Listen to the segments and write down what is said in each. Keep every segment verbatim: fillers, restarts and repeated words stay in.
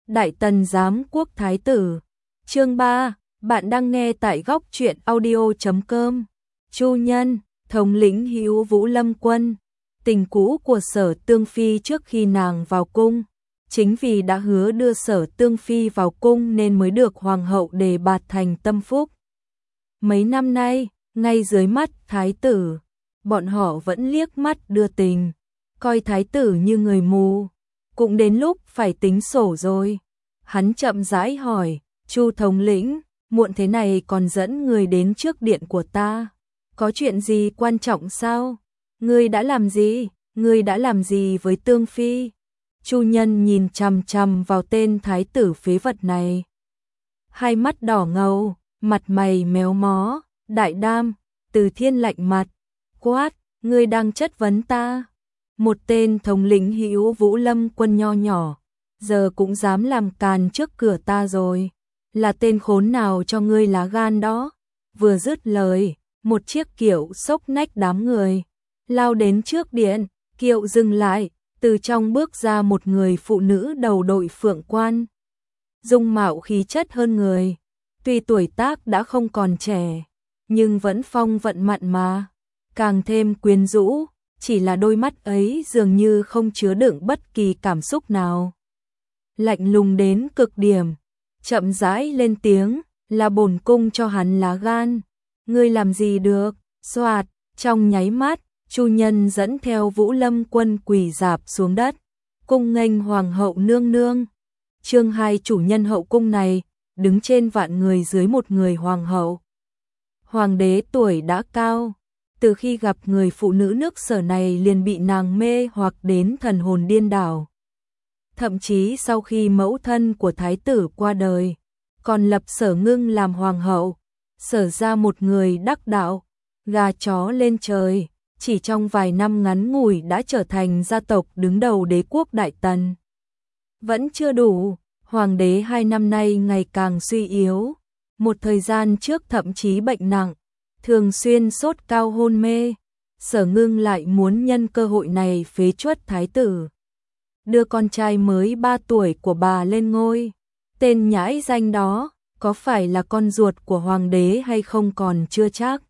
Đại Tần Giám Quốc Thái Tử. Chương ba, bạn đang nghe tại góc truyện audio chấm com. Chu Nhân, thống lĩnh hữu Vũ Lâm quân, tình cũ của Sở Tương Phi trước khi nàng vào cung. Chính vì đã hứa đưa Sở Tương Phi vào cung nên mới được Hoàng hậu đề bạt thành tâm phúc. Mấy năm nay, ngay dưới mắt Thái tử, bọn họ vẫn liếc mắt đưa tình, coi Thái tử như người mù. Cũng đến lúc phải tính sổ rồi. Hắn chậm rãi hỏi, Chu thống lĩnh, muộn thế này còn dẫn người đến trước điện của ta. Có chuyện gì quan trọng sao? Ngươi đã làm gì? Ngươi đã làm gì với Tương Phi? Chu Nhân nhìn chằm chằm vào tên thái tử phế vật này. Hai mắt đỏ ngầu, mặt mày méo mó, đại đam, Từ Thiên lạnh mặt, quát, ngươi đang chất vấn ta. Một tên thống lĩnh hữu Vũ Lâm quân nho nhỏ, giờ cũng dám làm càn trước cửa ta rồi. Là tên khốn nào cho ngươi lá gan đó? Vừa dứt lời, một chiếc kiệu xốc nách đám người, lao đến trước điện, kiệu dừng lại, từ trong bước ra một người phụ nữ đầu đội phượng quan. Dung mạo khí chất hơn người, tuy tuổi tác đã không còn trẻ, nhưng vẫn phong vận mặn mà, càng thêm quyến rũ. Chỉ là đôi mắt ấy dường như không chứa đựng bất kỳ cảm xúc nào. Lạnh lùng đến cực điểm, chậm rãi lên tiếng, là bổn cung cho hắn lá gan. Ngươi làm gì được? Soạt, trong nháy mắt, Chu Nhân dẫn theo Vũ Lâm quân quỳ rạp xuống đất, cung nghênh hoàng hậu nương nương. Chương hai, chủ nhân hậu cung này, đứng trên vạn người dưới một người hoàng hậu. Hoàng đế tuổi đã cao, từ khi gặp người phụ nữ nước Sở này liền bị nàng mê hoặc đến thần hồn điên đảo. Thậm chí sau khi mẫu thân của thái tử qua đời, còn lập Sở Ngưng làm hoàng hậu, Sở ra một người đắc đạo, gà chó lên trời, chỉ trong vài năm ngắn ngủi đã trở thành gia tộc đứng đầu đế quốc Đại Tần. Vẫn chưa đủ, hoàng đế hai năm nay ngày càng suy yếu, một thời gian trước thậm chí bệnh nặng, thường xuyên sốt cao hôn mê. Sở Ngưng lại muốn nhân cơ hội này phế truất thái tử, đưa con trai mới ba tuổi của bà lên ngôi. Tên nhãi danh đó, có phải là con ruột của hoàng đế hay không còn chưa chắc.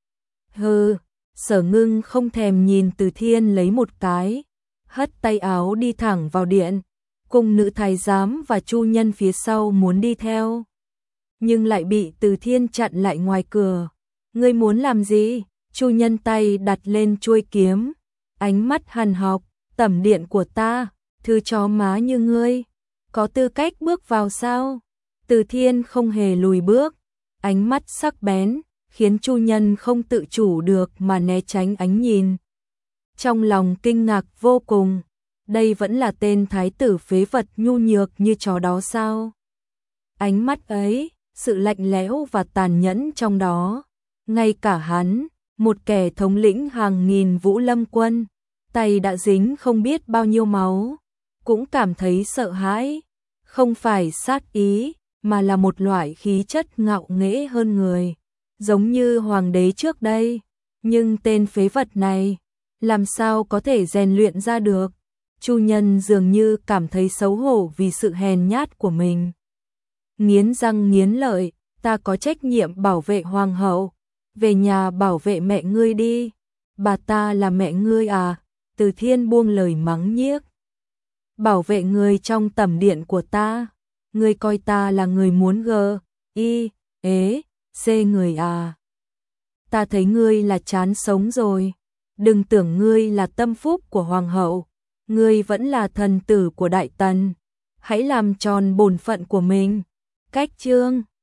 Hừ, Sở Ngưng không thèm nhìn Từ Thiên lấy một cái, hất tay áo đi thẳng vào điện, cùng nữ thái giám và Chu Nhân phía sau muốn đi theo, nhưng lại bị Từ Thiên chặn lại ngoài cửa. Ngươi muốn làm gì? Chu Nhân tay đặt lên chuôi kiếm, ánh mắt hằn học, tẩm điện của ta, thứ chó má như ngươi, có tư cách bước vào sao? Từ Thiên không hề lùi bước, ánh mắt sắc bén, khiến Chu Nhân không tự chủ được mà né tránh ánh nhìn. Trong lòng kinh ngạc vô cùng, đây vẫn là tên thái tử phế vật nhu nhược như chó đó sao? Ánh mắt ấy, sự lạnh lẽo và tàn nhẫn trong đó. Ngay cả hắn, một kẻ thống lĩnh hàng nghìn Vũ Lâm quân, tay đã dính không biết bao nhiêu máu, cũng cảm thấy sợ hãi. Không phải sát ý, mà là một loại khí chất ngạo nghễ hơn người, giống như hoàng đế trước đây. Nhưng tên phế vật này, làm sao có thể rèn luyện ra được? Chu Nhân dường như cảm thấy xấu hổ vì sự hèn nhát của mình. Nghiến răng nghiến lợi, ta có trách nhiệm bảo vệ hoàng hậu. Về nhà bảo vệ mẹ ngươi đi. Bà ta là mẹ ngươi à? Từ Thiên buông lời mắng nhiếc. Bảo vệ người trong tẩm điện của ta. Ngươi coi ta là người muốn gờ, y, ế, xê người à? Ta thấy ngươi là chán sống rồi. Đừng tưởng ngươi là tâm phúc của hoàng hậu. Ngươi vẫn là thần tử của Đại Tần. Hãy làm tròn bổn phận của mình. Cách chương